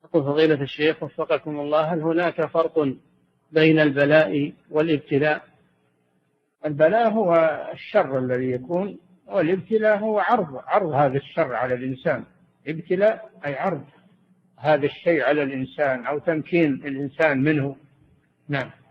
يقول فضيلة الشيخ وفقكم الله، هل هناك فرق بين البلاء والابتلاء؟ البلاء هو الشر الذي يكون، والابتلاء هو عرض هذا الشر على الإنسان. ابتلاء أي عرض هذا الشيء على الإنسان أو تمكين الإنسان منه. نعم.